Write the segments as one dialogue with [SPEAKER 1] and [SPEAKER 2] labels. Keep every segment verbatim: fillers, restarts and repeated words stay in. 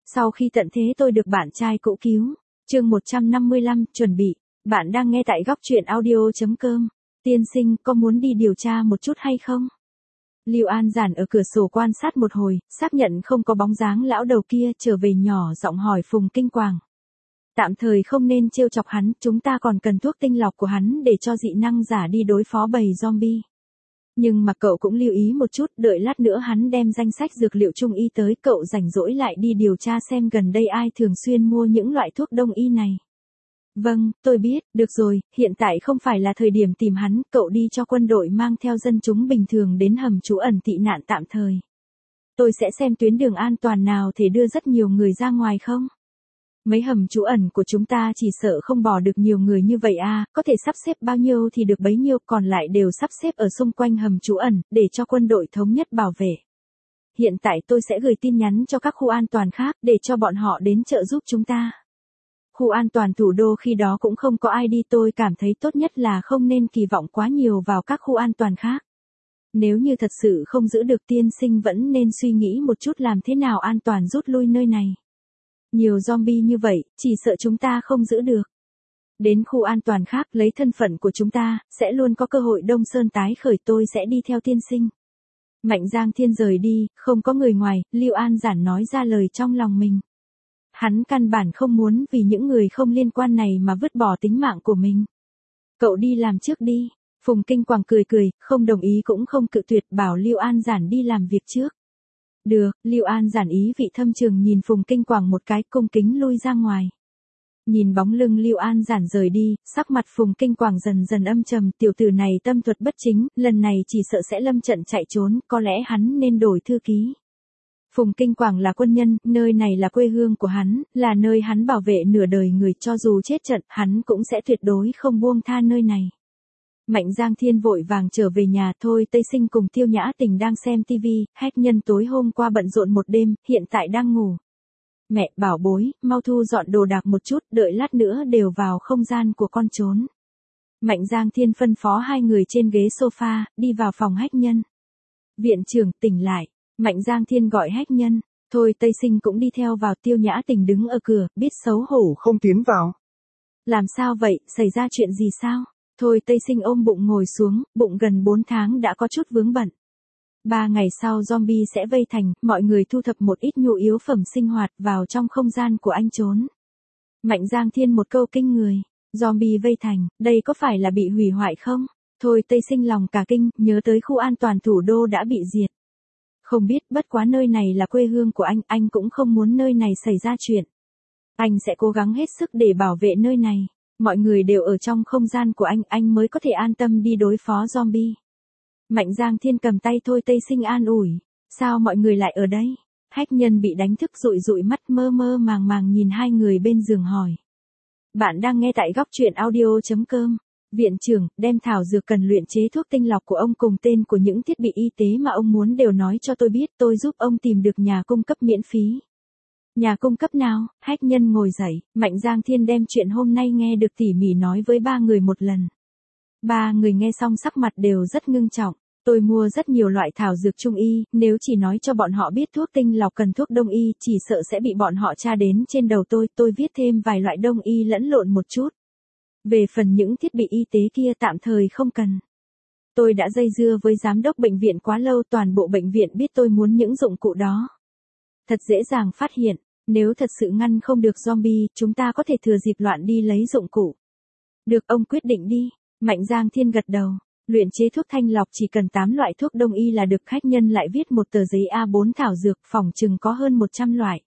[SPEAKER 1] Sau khi tận thế tôi được bạn trai cũ cứu. Chương một trăm năm mươi lăm, chuẩn bị. Bạn đang nghe tại góc truyện audio.com. Tiên sinh, có muốn đi điều tra một chút hay không? Lưu An Giản ở cửa sổ quan sát một hồi, xác nhận không có bóng dáng lão đầu kia, trở về nhỏ giọng hỏi Phùng Kinh Quảng. Tạm thời không nên trêu chọc hắn, chúng ta còn cần thuốc tinh lọc của hắn để cho dị năng giả đi đối phó bầy zombie. Nhưng mà cậu cũng lưu ý một chút, đợi lát nữa hắn đem danh sách dược liệu trung y tới, cậu rảnh rỗi lại đi điều tra xem gần đây ai thường xuyên mua những loại thuốc đông y này. Vâng, tôi biết, được rồi, hiện tại không phải là thời điểm tìm hắn, cậu đi cho quân đội mang theo dân chúng bình thường đến hầm trú ẩn tị nạn tạm thời. Tôi sẽ xem tuyến đường an toàn nào thể đưa rất nhiều người ra ngoài không? Mấy hầm trú ẩn của chúng ta chỉ sợ không bỏ được nhiều người như vậy à, có thể sắp xếp bao nhiêu thì được bấy nhiêu, còn lại đều sắp xếp ở xung quanh hầm trú ẩn, để cho quân đội thống nhất bảo vệ. Hiện tại tôi sẽ gửi tin nhắn cho các khu an toàn khác, để cho bọn họ đến trợ giúp chúng ta. Khu an toàn thủ đô khi đó cũng không có ai đi, tôi cảm thấy tốt nhất là không nên kỳ vọng quá nhiều vào các khu an toàn khác. Nếu như thật sự không giữ được, tiên sinh vẫn nên suy nghĩ một chút làm thế nào an toàn rút lui nơi này. Nhiều zombie như vậy, chỉ sợ chúng ta không giữ được. Đến khu an toàn khác, lấy thân phận của chúng ta, sẽ luôn có cơ hội Đông Sơn tái khởi, tôi sẽ đi theo tiên sinh. Mạnh Giang Thiên rời đi, không có người ngoài, Lưu An Giản nói ra lời trong lòng mình. Hắn căn bản không muốn vì những người không liên quan này mà vứt bỏ tính mạng của mình. Cậu đi làm trước đi. Phùng Kinh Quảng cười cười, không đồng ý cũng không cự tuyệt, bảo Lưu An Giản đi làm việc trước. Được, Lưu An Giản ý vị thâm trường nhìn Phùng Kinh Quảng một cái, cung kính lui ra ngoài. Nhìn bóng lưng Lưu An Giản rời đi, sắc mặt Phùng Kinh Quảng dần dần âm trầm, tiểu tử này tâm thuật bất chính, lần này chỉ sợ sẽ lâm trận chạy trốn, có lẽ hắn nên đổi thư ký. Phùng Kinh Quảng là quân nhân, nơi này là quê hương của hắn, là nơi hắn bảo vệ nửa đời người, cho dù chết trận, hắn cũng sẽ tuyệt đối không buông tha nơi này. Mạnh Giang Thiên vội vàng trở về nhà, thôi Tây Sinh cùng Tiêu Nhã Tình đang xem tivi, Hách Nhân tối hôm qua bận rộn một đêm, hiện tại đang ngủ. Mẹ, bảo bối, mau thu dọn đồ đạc một chút, đợi lát nữa đều vào không gian của con trốn. Mạnh Giang Thiên phân phó hai người trên ghế sofa, đi vào phòng Hách Nhân. Viện trưởng, tỉnh lại. Mạnh Giang Thiên gọi Hách Nhân, thôi Tây Sinh cũng đi theo vào, Tiêu Nhã Tình đứng ở cửa, biết xấu hổ
[SPEAKER 2] không tiến vào.
[SPEAKER 1] Làm sao vậy, xảy ra chuyện gì sao? Thôi Tây Sinh ôm bụng ngồi xuống, bụng gần bốn tháng đã có chút vướng bận. Ba ngày sau zombie sẽ vây thành, mọi người thu thập một ít nhu yếu phẩm sinh hoạt vào trong không gian của anh trốn. Mạnh Giang Thiên một câu kinh người, zombie vây thành, đây có phải là bị hủy hoại không? Thôi Tây Sinh lòng cả kinh, nhớ tới khu an toàn thủ đô đã bị diệt. Không biết, bất quá nơi này là quê hương của anh, anh cũng không muốn nơi này xảy ra chuyện. Anh sẽ cố gắng hết sức để bảo vệ nơi này. Mọi người đều ở trong không gian của anh, anh mới có thể an tâm đi đối phó zombie. Mạnh Giang Thiên cầm tay Thôi Tây Sinh an ủi. Sao mọi người lại ở đây? Hách Nhân bị đánh thức dụi dụi mắt, mơ mơ màng màng nhìn hai người bên giường hỏi. Bạn đang nghe tại góc truyện audio.com. Viện trưởng, đem thảo dược cần luyện chế thuốc tinh lọc của ông cùng tên của những thiết bị y tế mà ông muốn đều nói cho tôi biết, tôi giúp ông tìm được nhà cung cấp miễn phí. Nhà cung cấp nào? Hách Nhân ngồi dậy, Mạnh Giang Thiên đem chuyện hôm nay nghe được tỉ mỉ nói với ba người một lần. Ba người nghe xong sắc mặt đều rất ngưng trọng. Tôi mua rất nhiều loại thảo dược trung y, nếu chỉ nói cho bọn họ biết thuốc tinh lọc cần thuốc đông y, chỉ sợ sẽ bị bọn họ tra đến trên đầu tôi, tôi viết thêm vài loại đông y lẫn lộn một chút. Về phần những thiết bị y tế kia tạm thời không cần. Tôi đã dây dưa với giám đốc bệnh viện quá lâu, toàn bộ bệnh viện biết tôi muốn những dụng cụ đó. Thật dễ dàng phát hiện, nếu thật sự ngăn không được zombie, chúng ta có thể thừa dịp loạn đi lấy dụng cụ. Được, ông quyết định đi. Mạnh Giang Thiên gật đầu. Luyện chế thuốc thanh lọc chỉ cần tám loại thuốc đông y là được. Khách nhân lại viết một tờ giấy A bốn thảo dược, phòng chừng có hơn một trăm loại.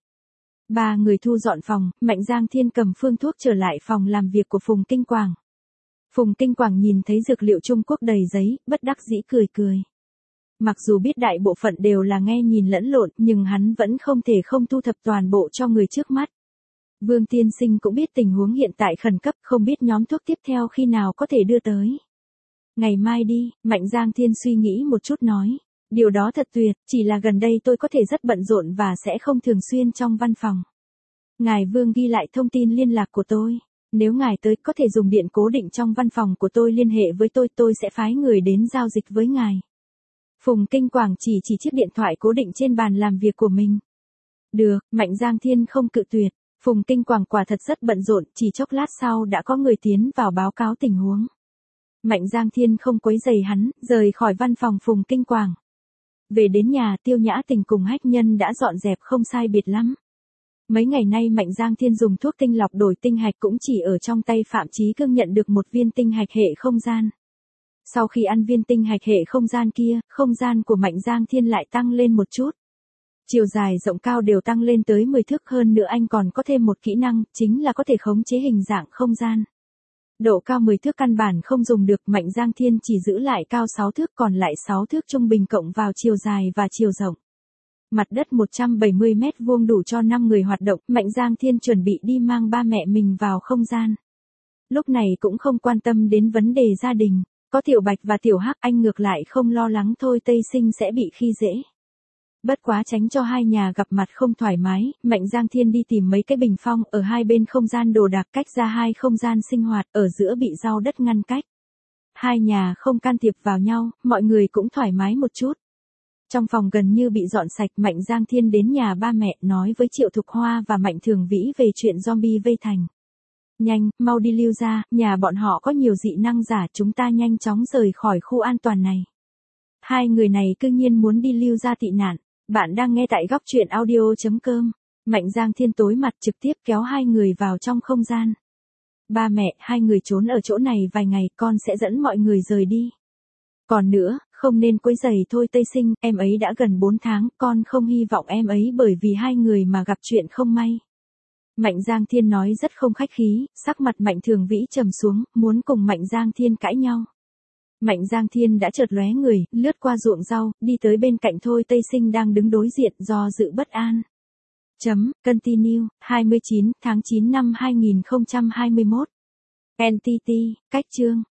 [SPEAKER 1] Ba người thu dọn phòng, Mạnh Giang Thiên cầm phương thuốc trở lại phòng làm việc của Phùng Kinh Quảng. Phùng Kinh Quảng nhìn thấy dược liệu Trung Quốc đầy giấy, bất đắc dĩ cười cười. Mặc dù biết đại bộ phận đều là nghe nhìn lẫn lộn, nhưng hắn vẫn không thể không thu thập toàn bộ cho người trước mắt. Vương tiên sinh cũng biết tình huống hiện tại khẩn cấp, không biết nhóm thuốc tiếp theo khi nào có thể đưa tới. Ngày mai đi, Mạnh Giang Thiên suy nghĩ một chút nói. Điều đó thật tuyệt, chỉ là gần đây tôi có thể rất bận rộn và sẽ không thường xuyên trong văn phòng. Ngài Vương ghi lại thông tin liên lạc của tôi. Nếu ngài tới, có thể dùng điện cố định trong văn phòng của tôi liên hệ với tôi, tôi sẽ phái người đến giao dịch với ngài. Phùng Kinh Quảng chỉ chỉ chiếc điện thoại cố định trên bàn làm việc của mình. Được, Mạnh Giang Thiên không cự tuyệt. Phùng Kinh Quảng quả thật rất bận rộn, chỉ chốc lát sau đã có người tiến vào báo cáo tình huống. Mạnh Giang Thiên không quấy rầy hắn, rời khỏi văn phòng Phùng Kinh Quảng. Về đến nhà, Tiêu Nhã Tình cùng Hách Nhân đã dọn dẹp không sai biệt lắm. Mấy ngày nay Mạnh Giang Thiên dùng thuốc tinh lọc đổi tinh hạch cũng chỉ ở trong tay Phạm Chí Cương nhận được một viên tinh hạch hệ không gian. Sau khi ăn viên tinh hạch hệ không gian kia, không gian của Mạnh Giang Thiên lại tăng lên một chút. Chiều dài rộng cao đều tăng lên tới mười thước, hơn nữa anh còn có thêm một kỹ năng, chính là có thể khống chế hình dạng không gian. Độ cao mười thước căn bản không dùng được, Mạnh Giang Thiên chỉ giữ lại cao sáu thước, còn lại sáu thước trung bình cộng vào chiều dài và chiều rộng. Mặt đất một trăm bảy mươi mét vuông đủ cho năm người hoạt động, Mạnh Giang Thiên chuẩn bị đi mang ba mẹ mình vào không gian. Lúc này cũng không quan tâm đến vấn đề gia đình, có Tiểu Bạch và Tiểu Hắc, anh ngược lại không lo lắng Thôi Tây Sinh sẽ bị khi dễ. Bất quá tránh cho hai nhà gặp mặt không thoải mái, Mạnh Giang Thiên đi tìm mấy cái bình phong ở hai bên không gian đồ đạc cách ra hai không gian sinh hoạt, ở giữa bị rau đất ngăn cách. Hai nhà không can thiệp vào nhau, mọi người cũng thoải mái một chút. Trong phòng gần như bị dọn sạch, Mạnh Giang Thiên đến nhà ba mẹ nói với Triệu Thục Hoa và Mạnh Thường Vĩ về chuyện zombie vây thành. Nhanh, mau đi lưu ra, nhà bọn họ có nhiều dị năng giả, chúng ta nhanh chóng rời khỏi khu an toàn này. Hai người này cư nhiên muốn đi lưu ra tị nạn. Bạn đang nghe tại góc truyện audio chấm com. Mạnh Giang Thiên tối mặt trực tiếp kéo hai người vào trong không gian. Ba mẹ, hai người trốn ở chỗ này vài ngày, con sẽ dẫn mọi người rời đi. Còn nữa, không nên quấy rầy Thôi Tây Sinh, em ấy đã gần bốn tháng, con không hy vọng em ấy bởi vì hai người mà gặp chuyện không may. Mạnh Giang Thiên nói rất không khách khí, sắc mặt Mạnh Thường Vĩ trầm xuống, muốn cùng Mạnh Giang Thiên cãi nhau. Mạnh Giang Thiên đã chợt lóe người, lướt qua ruộng rau, đi tới bên cạnh Thôi Tây Sinh đang đứng đối diện, do dự bất an. Chấm, continue, hai mươi chín tháng chín năm hai nghìn không trăm hai mươi mốt. en tê tê, cách chương,